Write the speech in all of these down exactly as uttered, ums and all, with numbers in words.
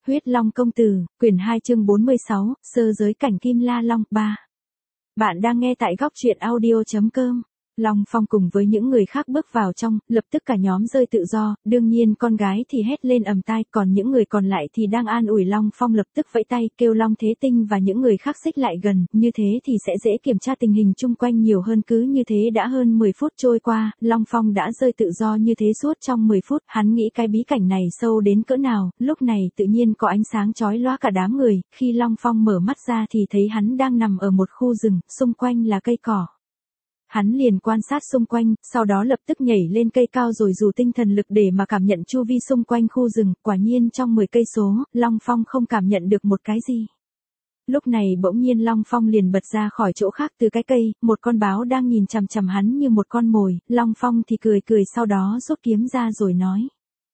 Huyết Long công tử, quyển hai chương bốn mươi sáu, sơ giới cảnh Kim La Long ba. Bạn đang nghe tại góc truyện audio.com. Long Phong cùng với những người khác bước vào trong, lập tức cả nhóm rơi tự do, đương nhiên con gái thì hét lên ầm tai, còn những người còn lại thì đang an ủi Long Phong lập tức vẫy tay, kêu Long Thế Tinh và những người khác xích lại gần, như thế thì sẽ dễ kiểm tra tình hình chung quanh nhiều hơn. Cứ như thế đã hơn mười phút trôi qua, Long Phong đã rơi tự do như thế suốt trong mười phút, hắn nghĩ cái bí cảnh này sâu đến cỡ nào, lúc này tự nhiên có ánh sáng chói lóa cả đám người, khi Long Phong mở mắt ra thì thấy hắn đang nằm ở một khu rừng, xung quanh là cây cỏ. Hắn liền quan sát xung quanh, sau đó lập tức nhảy lên cây cao rồi dùng tinh thần lực để mà cảm nhận chu vi xung quanh khu rừng, quả nhiên trong mười cây số, Long Phong không cảm nhận được một cái gì. Lúc này bỗng nhiên Long Phong liền bật ra khỏi chỗ khác từ cái cây, một con báo đang nhìn chằm chằm hắn như một con mồi, Long Phong thì cười cười sau đó rút kiếm ra rồi nói.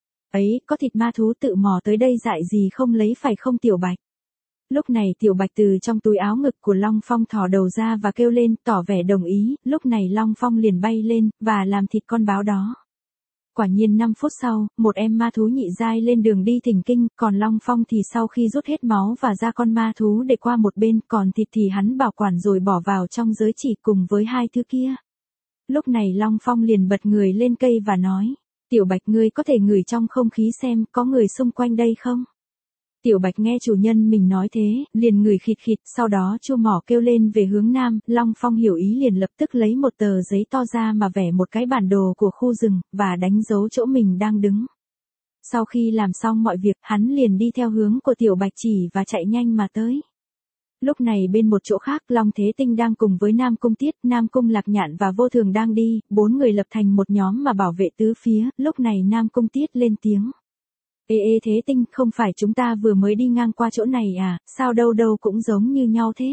Ấy, có thịt ma thú tự mò tới đây dại gì không lấy phải không Tiểu Bạch? Lúc này Tiểu Bạch từ trong túi áo ngực của Long Phong thò đầu ra và kêu lên, tỏ vẻ đồng ý, lúc này Long Phong liền bay lên, và làm thịt con báo đó. Quả nhiên năm phút sau, một em ma thú nhị giai lên đường đi thỉnh kinh, còn Long Phong thì sau khi rút hết máu và ra con ma thú để qua một bên, còn thịt thì hắn bảo quản rồi bỏ vào trong giới chỉ cùng với hai thứ kia. Lúc này Long Phong liền bật người lên cây và nói, Tiểu Bạch ngươi có thể ngửi trong không khí xem có người xung quanh đây không? Tiểu Bạch nghe chủ nhân mình nói thế, liền ngửi khịt khịt, sau đó chu mỏ kêu lên về hướng nam, Long Phong hiểu ý liền lập tức lấy một tờ giấy to ra mà vẽ một cái bản đồ của khu rừng, và đánh dấu chỗ mình đang đứng. Sau khi làm xong mọi việc, hắn liền đi theo hướng của Tiểu Bạch chỉ và chạy nhanh mà tới. Lúc này bên một chỗ khác, Long Thế Tinh đang cùng với Nam Cung Tiết, Nam Cung Lạc Nhạn và Vô Thường đang đi, bốn người lập thành một nhóm mà bảo vệ tứ phía, lúc này Nam Cung Tiết lên tiếng. Ê ê Thế Tinh, không phải chúng ta vừa mới đi ngang qua chỗ này à, sao đâu đâu cũng giống như nhau thế?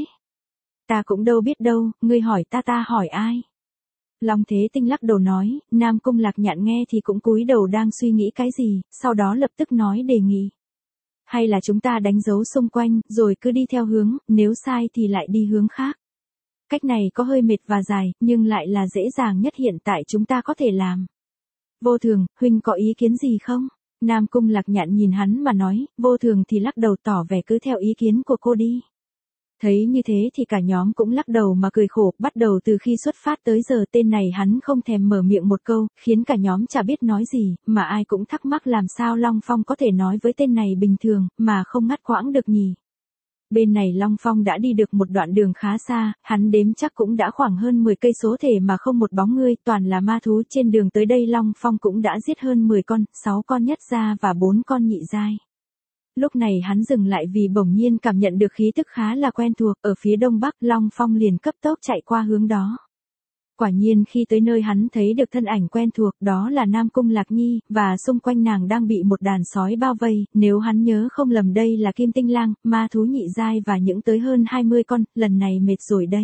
Ta cũng đâu biết đâu, ngươi hỏi ta ta hỏi ai? Long Thế Tinh lắc đầu nói, Nam Cung Lạc Nhạn nghe thì cũng cúi đầu đang suy nghĩ cái gì, sau đó lập tức nói đề nghị. Hay là chúng ta đánh dấu xung quanh, rồi cứ đi theo hướng, nếu sai thì lại đi hướng khác. Cách này có hơi mệt và dài, nhưng lại là dễ dàng nhất hiện tại chúng ta có thể làm. Vô Thường, huynh có ý kiến gì không? Nam Cung Lạc Nhạn nhìn hắn mà nói, Vô Thường thì lắc đầu tỏ vẻ cứ theo ý kiến của cô đi. Thấy như thế thì cả nhóm cũng lắc đầu mà cười khổ, bắt đầu từ khi xuất phát tới giờ tên này hắn không thèm mở miệng một câu, khiến cả nhóm chả biết nói gì, mà ai cũng thắc mắc làm sao Long Phong có thể nói với tên này bình thường, mà không ngắt quãng được nhỉ. Bên này Long Phong đã đi được một đoạn đường khá xa, hắn đếm chắc cũng đã khoảng hơn mười cây số thể mà không một bóng người, toàn là ma thú. Trên đường tới đây Long Phong cũng đã giết hơn mười con, sáu con nhất gia và bốn con nhị giai. Lúc này hắn dừng lại vì bỗng nhiên cảm nhận được khí tức khá là quen thuộc, ở phía đông bắc, Long Phong liền cấp tốc chạy qua hướng đó. Quả nhiên khi tới nơi hắn thấy được thân ảnh quen thuộc, đó là Nam Cung Lạc Nhi, và xung quanh nàng đang bị một đàn sói bao vây, nếu hắn nhớ không lầm đây là Kim Tinh Lang, ma thú nhị giai và những tới hơn hai mươi con, lần này mệt rồi đây.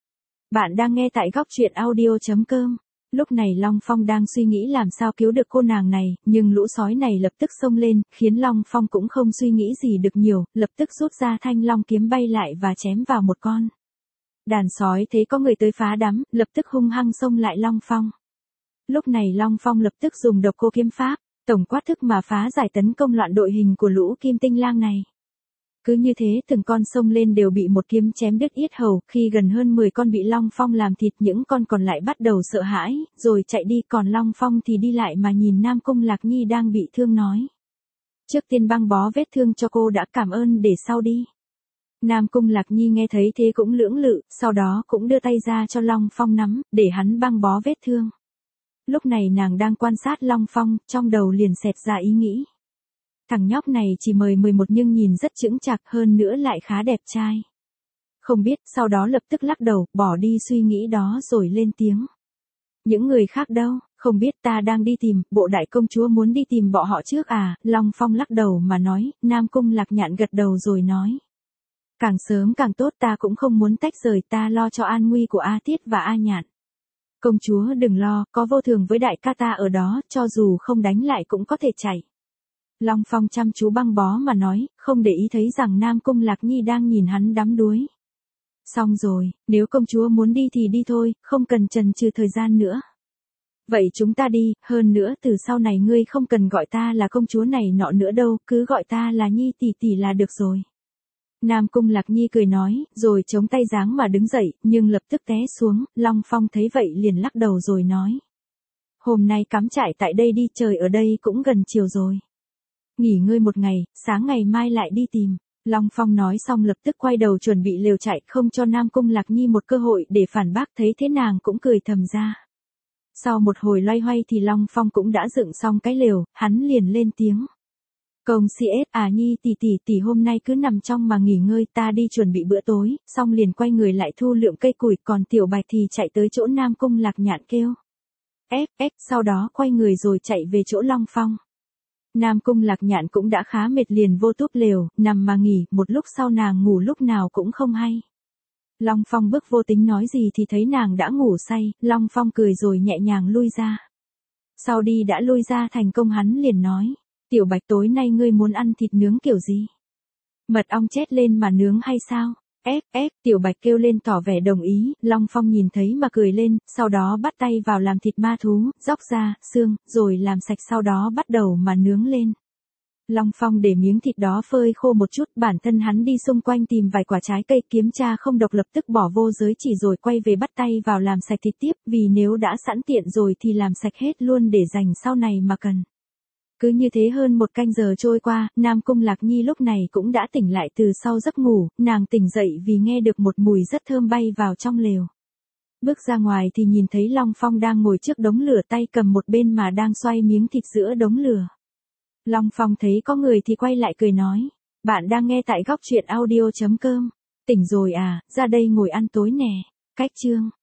Bạn đang nghe tại góc truyện audio.com. Lúc này Long Phong đang suy nghĩ làm sao cứu được cô nàng này, nhưng lũ sói này lập tức xông lên, khiến Long Phong cũng không suy nghĩ gì được nhiều, lập tức rút ra thanh long kiếm bay lại và chém vào một con. Đàn sói thấy có người tới phá đám, lập tức hung hăng xông lại Long Phong. Lúc này Long Phong lập tức dùng độc cô kiếm pháp, tổng quát thức mà phá giải tấn công loạn đội hình của lũ Kim Tinh Lang này. Cứ như thế từng con xông lên đều bị một kiếm chém đứt yết hầu, khi gần hơn mười con bị Long Phong làm thịt những con còn lại bắt đầu sợ hãi, rồi chạy đi, còn Long Phong thì đi lại mà nhìn Nam Cung Lạc Nhi đang bị thương nói. Trước tiên băng bó vết thương cho cô đã, cảm ơn, để sau đi. Nam Cung Lạc Nhi nghe thấy thế cũng lưỡng lự, sau đó cũng đưa tay ra cho Long Phong nắm, để hắn băng bó vết thương. Lúc này nàng đang quan sát Long Phong, trong đầu liền xẹt ra ý nghĩ. Thằng nhóc này chỉ mười mười một nhưng nhìn rất chững chạc, hơn nữa lại khá đẹp trai. Không biết, sau đó lập tức lắc đầu, bỏ đi suy nghĩ đó rồi lên tiếng. Những người khác đâu, không biết, ta đang đi tìm, bộ đại công chúa muốn đi tìm bọn họ trước à, Long Phong lắc đầu mà nói, Nam Cung Lạc Nhạn gật đầu rồi nói. Càng sớm càng tốt, ta cũng không muốn tách rời, ta lo cho an nguy của A Tiết và A Nhạn. Công chúa đừng lo, có Vô Thường với đại ca ta ở đó, cho dù không đánh lại cũng có thể chạy. Long Phong chăm chú băng bó mà nói, không để ý thấy rằng Nam Cung Lạc Nhi đang nhìn hắn đắm đuối. Xong rồi, nếu công chúa muốn đi thì đi thôi, không cần chần chừ thời gian nữa. Vậy chúng ta đi, hơn nữa từ sau này ngươi không cần gọi ta là công chúa này nọ nữa đâu, cứ gọi ta là Nhi tỷ tỷ là được rồi. Nam Cung Lạc Nhi cười nói, rồi chống tay giáng mà đứng dậy, nhưng lập tức té xuống, Long Phong thấy vậy liền lắc đầu rồi nói. Hôm nay cắm trại tại đây đi, trời ở đây cũng gần chiều rồi. Nghỉ ngơi một ngày, sáng ngày mai lại đi tìm. Long Phong nói xong lập tức quay đầu chuẩn bị lều chạy, không cho Nam Cung Lạc Nhi một cơ hội để phản bác, thấy thế nàng cũng cười thầm ra. Sau một hồi loay hoay thì Long Phong cũng đã dựng xong cái lều, hắn liền lên tiếng. Công xê ét à Nhi tỷ tỷ tỷ hôm nay cứ nằm trong mà nghỉ ngơi, ta đi chuẩn bị bữa tối, xong liền quay người lại thu lượm cây củi, còn Tiểu Bạch thì chạy tới chỗ Nam Cung Lạc Nhạn kêu. Ép ép, sau đó quay người rồi chạy về chỗ Long Phong. Nam Cung Lạc Nhạn cũng đã khá mệt liền vô túp lều, nằm mà nghỉ, một lúc sau nàng ngủ lúc nào cũng không hay. Long Phong bước vô tính nói gì thì thấy nàng đã ngủ say, Long Phong cười rồi nhẹ nhàng lui ra. Sau đi đã lui ra thành công hắn liền nói, Tiểu Bạch tối nay ngươi muốn ăn thịt nướng kiểu gì? Mật ong chết lên mà nướng hay sao? Ép ép, Tiểu Bạch kêu lên tỏ vẻ đồng ý, Long Phong nhìn thấy mà cười lên, sau đó bắt tay vào làm thịt ma thú, róc da, xương, rồi làm sạch sau đó bắt đầu mà nướng lên. Long Phong để miếng thịt đó phơi khô một chút, bản thân hắn đi xung quanh tìm vài quả trái cây kiếm tra không độc lập tức bỏ vô giới chỉ rồi quay về bắt tay vào làm sạch thịt tiếp, vì nếu đã sẵn tiện rồi thì làm sạch hết luôn để dành sau này mà cần. Cứ như thế hơn một canh giờ trôi qua, Nam Cung Lạc Nhi lúc này cũng đã tỉnh lại từ sau giấc ngủ, nàng tỉnh dậy vì nghe được một mùi rất thơm bay vào trong lều. Bước ra ngoài thì nhìn thấy Long Phong đang ngồi trước đống lửa tay cầm một bên mà đang xoay miếng thịt giữa đống lửa. Long Phong thấy có người thì quay lại cười nói, bạn đang nghe tại góc truyện audio chấm com, tỉnh rồi à, ra đây ngồi ăn tối nè, cách chương.